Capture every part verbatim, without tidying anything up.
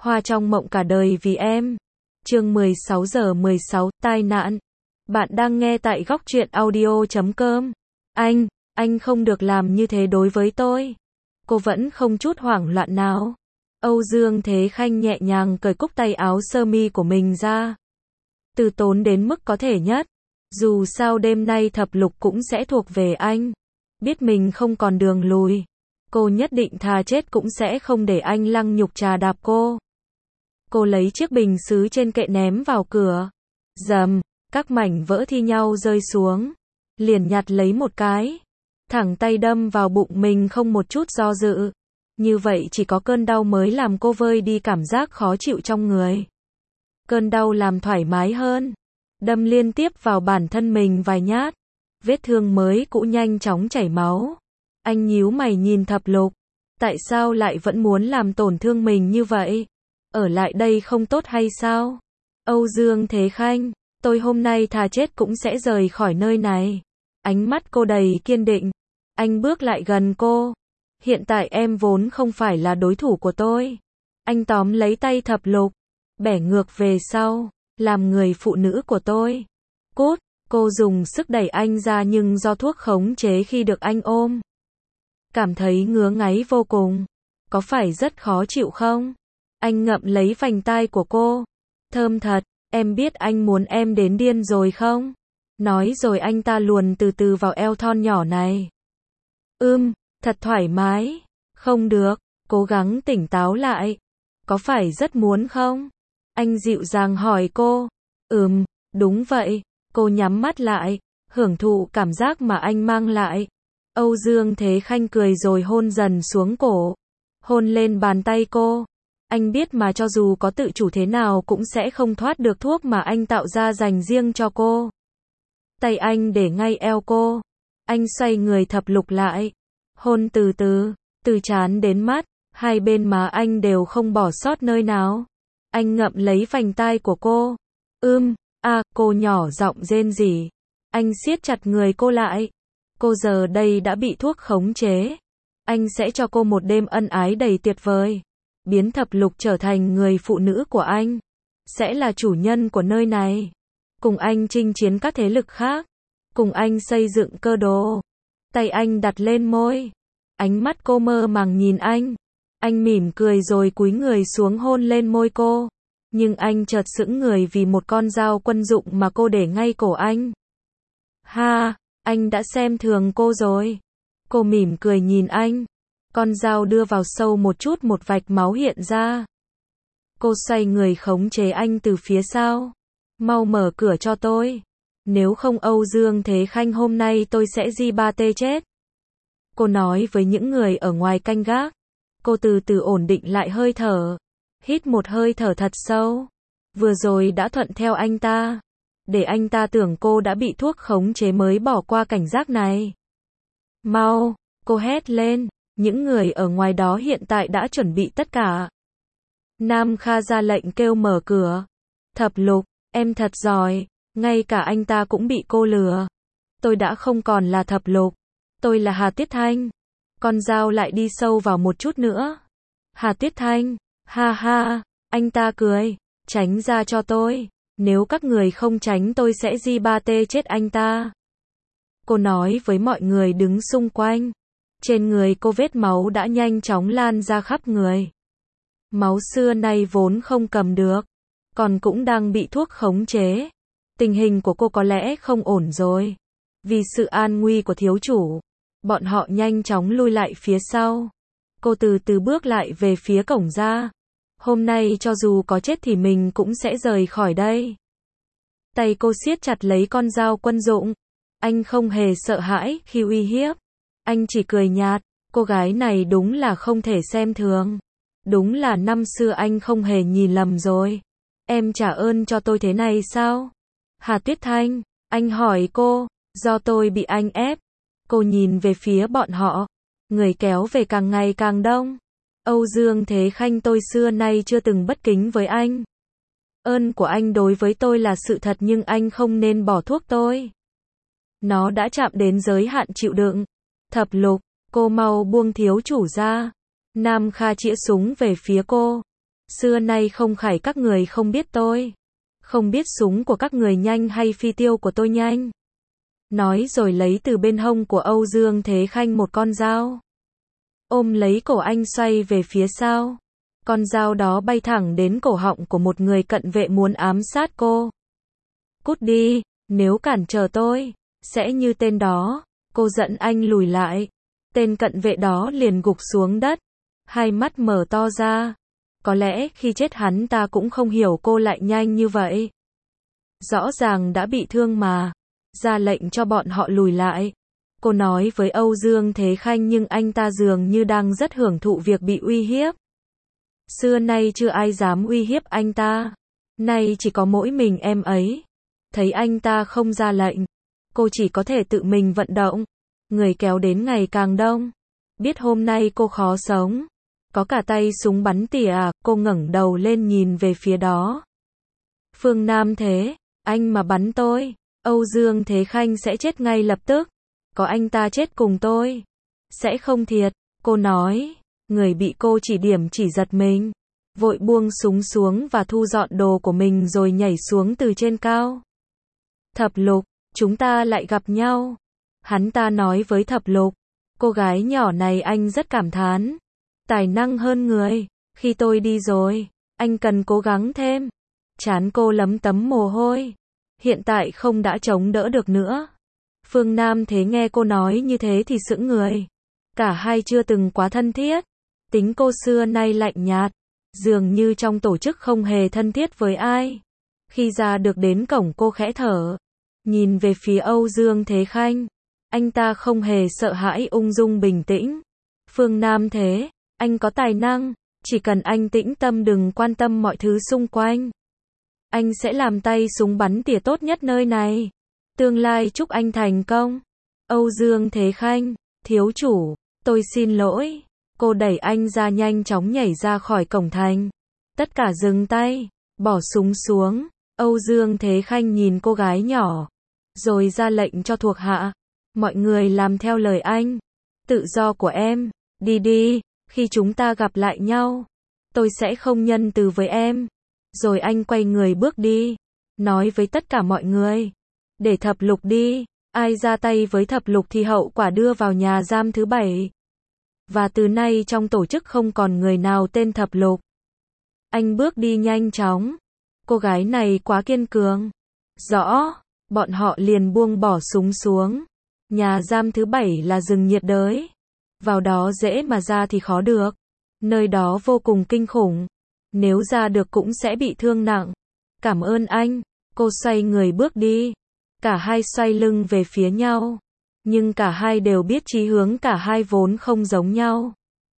Hoa trong mộng cả đời vì em. Chương mười sáu giờ mười sáu, tai nạn. Bạn đang nghe tại góc truyện audio chấm com. Anh, anh không được làm như thế đối với tôi. Cô vẫn không chút hoảng loạn nào. Âu Dương Thế Khanh nhẹ nhàng cởi cúc tay áo sơ mi của mình ra. Từ tốn đến mức có thể nhất. Dù sao đêm nay thập lục cũng sẽ thuộc về anh. Biết mình không còn đường lùi. Cô nhất định thà chết cũng sẽ không để anh lăng nhục trà đạp cô. Cô lấy chiếc bình sứ trên kệ ném vào cửa. Dầm, các mảnh vỡ thi nhau rơi xuống. Liền nhặt lấy một cái. Thẳng tay đâm vào bụng mình không một chút do dự. Như vậy chỉ có cơn đau mới làm cô vơi đi cảm giác khó chịu trong người. Cơn đau làm thoải mái hơn. Đâm liên tiếp vào bản thân mình vài nhát. Vết thương mới cũ nhanh chóng chảy máu. Anh nhíu mày nhìn Thập Lục. Tại sao lại vẫn muốn làm tổn thương mình như vậy? Ở lại đây không tốt hay sao? Âu Dương Thế Khanh, tôi hôm nay thà chết cũng sẽ rời khỏi nơi này. Ánh mắt cô đầy kiên định. Anh bước lại gần cô. Hiện tại em vốn không phải là đối thủ của tôi. Anh tóm lấy tay Thập Lục. Bẻ ngược về sau. Làm người phụ nữ của tôi. Cút, cô dùng sức đẩy anh ra nhưng do thuốc khống chế khi được anh ôm. Cảm thấy ngứa ngáy vô cùng. Có phải rất khó chịu không? Anh ngậm lấy vành tai của cô. Thơm thật, em biết anh muốn em đến điên rồi không? Nói rồi anh ta luồn từ từ vào eo thon nhỏ này. Ưm, thật thoải mái. Không được, cố gắng tỉnh táo lại. Có phải rất muốn không? Anh dịu dàng hỏi cô. Ừm, đúng vậy. Cô nhắm mắt lại, hưởng thụ cảm giác mà anh mang lại. Âu Dương Thế Khanh cười rồi hôn dần xuống cổ. Hôn lên bàn tay cô. Anh biết mà cho dù có tự chủ thế nào cũng sẽ không thoát được thuốc mà anh tạo ra dành riêng cho cô. Tay anh để ngay eo cô. Anh xoay người Thập Lục lại. Hôn từ từ, từ trán đến mắt, hai bên má anh đều không bỏ sót nơi nào. Anh ngậm lấy vành tai của cô. Ưm, à, cô nhỏ giọng rên rỉ. Anh siết chặt người cô lại. Cô giờ đây đã bị thuốc khống chế. Anh sẽ cho cô một đêm ân ái đầy tuyệt vời. Biến Thập Lục trở thành người phụ nữ của anh. Sẽ là chủ nhân của nơi này. Cùng anh chinh chiến các thế lực khác. Cùng anh xây dựng cơ đồ. Tay anh đặt lên môi. Ánh mắt cô mơ màng nhìn anh. Anh mỉm cười rồi cúi người xuống hôn lên môi cô. Nhưng anh chợt sững người vì một con dao quân dụng mà cô để ngay cổ anh. Ha, anh đã xem thường cô rồi. Cô mỉm cười nhìn anh. Con dao đưa vào sâu một chút, một vạch máu hiện ra. Cô xoay người khống chế anh từ phía sau. Mau mở cửa cho tôi. Nếu không Âu Dương Thế Khanh hôm nay tôi sẽ di ba tê chết. Cô nói với những người ở ngoài canh gác. Cô từ từ ổn định lại hơi thở. Hít một hơi thở thật sâu. Vừa rồi đã thuận theo anh ta. Để anh ta tưởng cô đã bị thuốc khống chế mới bỏ qua cảnh giác này. Mau, cô hét lên. Những người ở ngoài đó hiện tại đã chuẩn bị tất cả. Nam Kha ra lệnh kêu mở cửa. Thập Lục, em thật giỏi. Ngay cả anh ta cũng bị cô lừa. Tôi đã không còn là Thập Lục. Tôi là Hà Tiết Thanh. Con dao lại đi sâu vào một chút nữa. Hà Tiết Thanh, ha ha, anh ta cười. Tránh ra cho tôi. Nếu các người không tránh tôi sẽ di ba tê chết anh ta. Cô nói với mọi người đứng xung quanh. Trên người cô vết máu đã nhanh chóng lan ra khắp người. Máu xưa nay vốn không cầm được. Còn cũng đang bị thuốc khống chế. Tình hình của cô có lẽ không ổn rồi. Vì sự an nguy của thiếu chủ. Bọn họ nhanh chóng lui lại phía sau. Cô từ từ bước lại về phía cổng ra. Hôm nay cho dù có chết thì mình cũng sẽ rời khỏi đây. Tay cô siết chặt lấy con dao quân dụng. Anh không hề sợ hãi khi uy hiếp. Anh chỉ cười nhạt. Cô gái này đúng là không thể xem thường. Đúng là năm xưa anh không hề nhìn lầm rồi. Em trả ơn cho tôi thế này sao? Hà Tuyết Thanh, anh hỏi cô. Do tôi bị anh ép. Cô nhìn về phía bọn họ. Người kéo về càng ngày càng đông. Âu Dương Thế Khanh, tôi xưa nay chưa từng bất kính với anh. Ơn của anh đối với tôi là sự thật nhưng anh không nên bỏ thuốc tôi. Nó đã chạm đến giới hạn chịu đựng. Thập Lục, cô mau buông thiếu chủ ra. Nam Kha chĩa súng về phía cô. Xưa nay không phải các người không biết tôi. Không biết súng của các người nhanh hay phi tiêu của tôi nhanh. Nói rồi lấy từ bên hông của Âu Dương Thế Khanh một con dao. Ôm lấy cổ anh xoay về phía sau. Con dao đó bay thẳng đến cổ họng của một người cận vệ muốn ám sát cô. Cút đi, nếu cản trở tôi, sẽ như tên đó. Cô dẫn anh lùi lại. Tên cận vệ đó liền gục xuống đất. Hai mắt mở to ra. Có lẽ khi chết hắn ta cũng không hiểu cô lại nhanh như vậy. Rõ ràng đã bị thương mà. Ra lệnh cho bọn họ lùi lại. Cô nói với Âu Dương Thế Khanh nhưng anh ta dường như đang rất hưởng thụ việc bị uy hiếp. Xưa nay chưa ai dám uy hiếp anh ta. Nay chỉ có mỗi mình em ấy. Thấy anh ta không ra lệnh. Cô chỉ có thể tự mình vận động. Người kéo đến ngày càng đông. Biết hôm nay cô khó sống. Có cả tay súng bắn tỉa à, cô ngẩng đầu lên nhìn về phía đó. Phương Nam Thế, anh mà bắn tôi, Âu Dương Thế Khanh sẽ chết ngay lập tức. Có anh ta chết cùng tôi, sẽ không thiệt, cô nói. Người bị cô chỉ điểm chỉ giật mình. Vội buông súng xuống và thu dọn đồ của mình rồi nhảy xuống từ trên cao. Thập Lục, chúng ta lại gặp nhau. Hắn ta nói với Thập Lục. Cô gái nhỏ này anh rất cảm thán. Tài năng hơn người. Khi tôi đi rồi, anh cần cố gắng thêm. Trán cô lấm tấm mồ hôi. Hiện tại không đã chống đỡ được nữa. Phương Nam Thế nghe cô nói như thế thì sững người. Cả hai chưa từng quá thân thiết. Tính cô xưa nay lạnh nhạt. Dường như trong tổ chức không hề thân thiết với ai. Khi ra được đến cổng cô khẽ thở. Nhìn về phía Âu Dương Thế Khanh. Anh ta không hề sợ hãi, ung dung bình tĩnh. Phương Nam Thế, anh có tài năng. Chỉ cần anh tĩnh tâm đừng quan tâm mọi thứ xung quanh. Anh sẽ làm tay súng bắn tỉa tốt nhất nơi này. Tương lai chúc anh thành công. Âu Dương Thế Khanh, thiếu chủ, tôi xin lỗi. Cô đẩy anh ra nhanh chóng nhảy ra khỏi cổng thành. Tất cả dừng tay, bỏ súng xuống. Âu Dương Thế Khanh nhìn cô gái nhỏ. Rồi ra lệnh cho thuộc hạ. Mọi người làm theo lời anh. Tự do của em, đi đi, khi chúng ta gặp lại nhau. Tôi sẽ không nhân từ với em. Rồi anh quay người bước đi. Nói với tất cả mọi người. Để Thập Lục đi. Ai ra tay với Thập Lục thì hậu quả đưa vào nhà giam thứ bảy. Và từ nay trong tổ chức không còn người nào tên Thập Lục. Anh bước đi nhanh chóng. Cô gái này quá kiên cường. Rõ. Bọn họ liền buông bỏ súng xuống. Nhà giam thứ bảy là rừng nhiệt đới. Vào đó dễ mà ra thì khó được. Nơi đó vô cùng kinh khủng. Nếu ra được cũng sẽ bị thương nặng. Cảm ơn anh. Cô xoay người bước đi. Cả hai xoay lưng về phía nhau. Nhưng cả hai đều biết chí hướng cả hai vốn không giống nhau.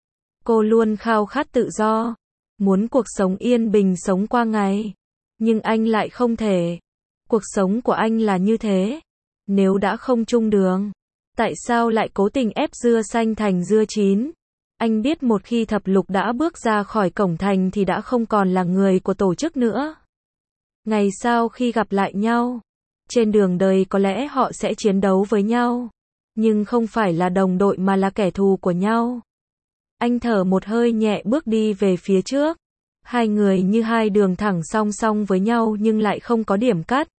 Cô luôn khao khát tự do. Muốn cuộc sống yên bình sống qua ngày. Nhưng anh lại không thể. Cuộc sống của anh là như thế. Nếu đã không chung đường, tại sao lại cố tình ép dưa xanh thành dưa chín? Anh biết một khi Thập Lục đã bước ra khỏi cổng thành thì đã không còn là người của tổ chức nữa. Ngày sau khi gặp lại nhau, trên đường đời có lẽ họ sẽ chiến đấu với nhau. Nhưng không phải là đồng đội mà là kẻ thù của nhau. Anh thở một hơi nhẹ bước đi về phía trước. Hai người như hai đường thẳng song song với nhau nhưng lại không có điểm cắt.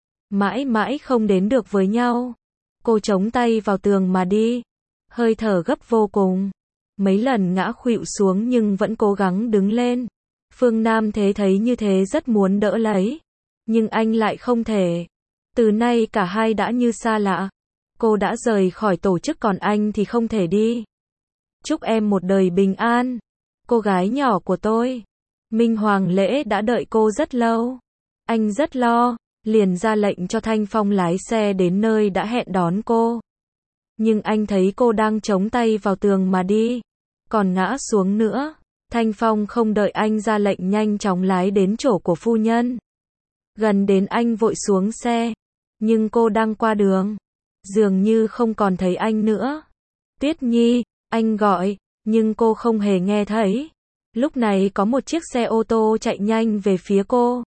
Mãi mãi không đến được với nhau. Cô chống tay vào tường mà đi. Hơi thở gấp vô cùng. Mấy lần ngã khuỵu xuống nhưng vẫn cố gắng đứng lên. Phương Nam Thế thấy như thế rất muốn đỡ lấy. Nhưng anh lại không thể. Từ nay cả hai đã như xa lạ. Cô đã rời khỏi tổ chức còn anh thì không thể đi. Chúc em một đời bình an. Cô gái nhỏ của tôi. Minh Hoàng Lễ đã đợi cô rất lâu. Anh rất lo. Liền ra lệnh cho Thanh Phong lái xe đến nơi đã hẹn đón cô. Nhưng anh thấy cô đang chống tay vào tường mà đi. Còn ngã xuống nữa. Thanh Phong không đợi anh ra lệnh nhanh chóng lái đến chỗ của phu nhân. Gần đến anh vội xuống xe. Nhưng cô đang qua đường. Dường như không còn thấy anh nữa. Tuyết Nhi, anh gọi. Nhưng cô không hề nghe thấy. Lúc này có một chiếc xe ô tô chạy nhanh về phía cô.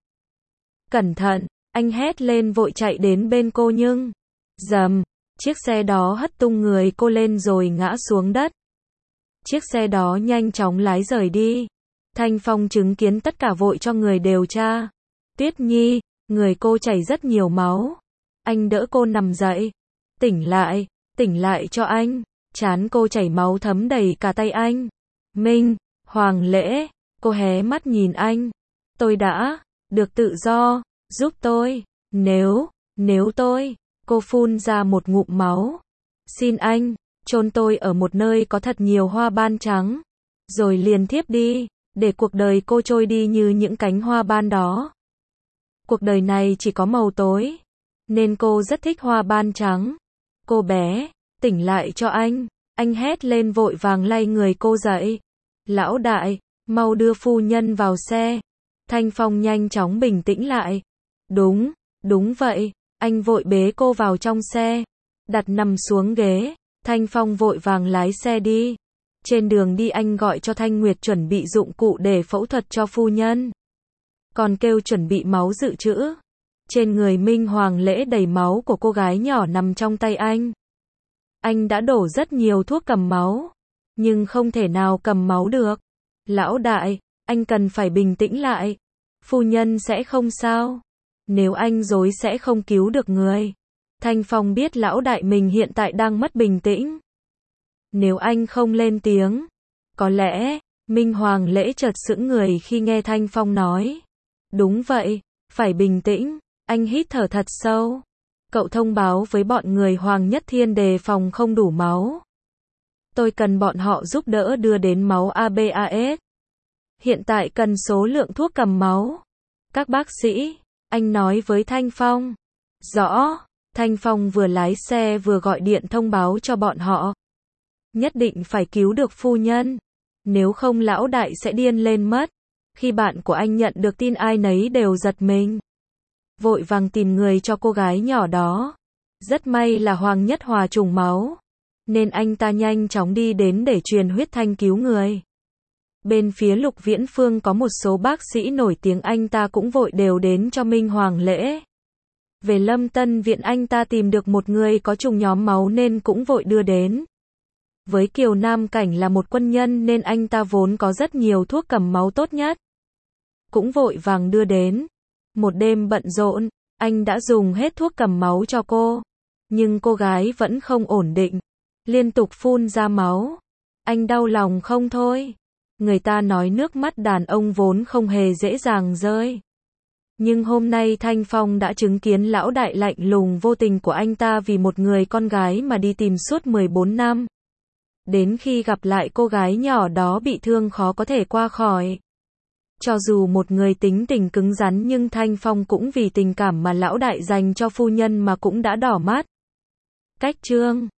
Cẩn thận. Anh hét lên vội chạy đến bên cô nhưng, rầm, chiếc xe đó hất tung người cô lên rồi ngã xuống đất. Chiếc xe đó nhanh chóng lái rời đi. Thanh Phong chứng kiến tất cả vội cho người điều tra. Tuyết Nhi, người cô chảy rất nhiều máu. Anh đỡ cô nằm dậy. Tỉnh lại, tỉnh lại cho anh. Trán cô chảy máu thấm đầy cả tay anh. Minh, Hoàng Lễ, cô hé mắt nhìn anh. Tôi đã được tự do, giúp tôi. Nếu, nếu tôi, cô phun ra một ngụm máu. Xin anh, chôn tôi ở một nơi có thật nhiều hoa ban trắng. Rồi liền thiếp đi, để cuộc đời cô trôi đi như những cánh hoa ban đó. Cuộc đời này chỉ có màu tối, nên cô rất thích hoa ban trắng. Cô bé, tỉnh lại cho anh. Anh hét lên vội vàng lay người cô dậy. Lão đại, mau đưa phu nhân vào xe. Thanh Phong nhanh chóng bình tĩnh lại. Đúng, đúng vậy. Anh vội bế cô vào trong xe. Đặt nằm xuống ghế. Thanh Phong vội vàng lái xe đi. Trên đường đi anh gọi cho Thanh Nguyệt chuẩn bị dụng cụ để phẫu thuật cho phu nhân. Còn kêu chuẩn bị máu dự trữ. Trên người Minh Hoàng Lễ đầy máu của cô gái nhỏ nằm trong tay anh. Anh đã đổ rất nhiều thuốc cầm máu, nhưng không thể nào cầm máu được. Lão đại, anh cần phải bình tĩnh lại. Phu nhân sẽ không sao. Nếu anh dối sẽ không cứu được người. Thanh Phong biết lão đại mình hiện tại đang mất bình tĩnh. Nếu anh không lên tiếng, có lẽ, Minh Hoàng Lễ chợt sững người khi nghe Thanh Phong nói. Đúng vậy, phải bình tĩnh. Anh hít thở thật sâu. Cậu thông báo với bọn người Hoàng Nhất Thiên đề phòng không đủ máu. Tôi cần bọn họ giúp đỡ đưa đến máu a bê a ét. Hiện tại cần số lượng thuốc cầm máu. Các bác sĩ, anh nói với Thanh Phong. Rõ, Thanh Phong vừa lái xe vừa gọi điện thông báo cho bọn họ. Nhất định phải cứu được phu nhân. Nếu không lão đại sẽ điên lên mất. Khi bạn của anh nhận được tin ai nấy đều giật mình. Vội vàng tìm người cho cô gái nhỏ đó. Rất may là Hoàng Nhất Hòa trùng máu. Nên anh ta nhanh chóng đi đến để truyền huyết thanh cứu người. Bên phía Lục Viễn Phương có một số bác sĩ nổi tiếng anh ta cũng vội đều đến cho Minh Hoàng Lễ. Về Lâm Tân Viện anh ta tìm được một người có trùng nhóm máu nên cũng vội đưa đến. Với Kiều Nam Cảnh là một quân nhân nên anh ta vốn có rất nhiều thuốc cầm máu tốt nhất. Cũng vội vàng đưa đến. Một đêm bận rộn, anh đã dùng hết thuốc cầm máu cho cô. Nhưng cô gái vẫn không ổn định. Liên tục phun ra máu. Anh đau lòng không thôi. Người ta nói nước mắt đàn ông vốn không hề dễ dàng rơi. Nhưng hôm nay Thanh Phong đã chứng kiến lão đại lạnh lùng vô tình của anh ta vì một người con gái mà đi tìm suốt mười bốn năm. Đến khi gặp lại cô gái nhỏ đó bị thương khó có thể qua khỏi. Cho dù một người tính tình cứng rắn nhưng Thanh Phong cũng vì tình cảm mà lão đại dành cho phu nhân mà cũng đã đỏ mắt. Cách chương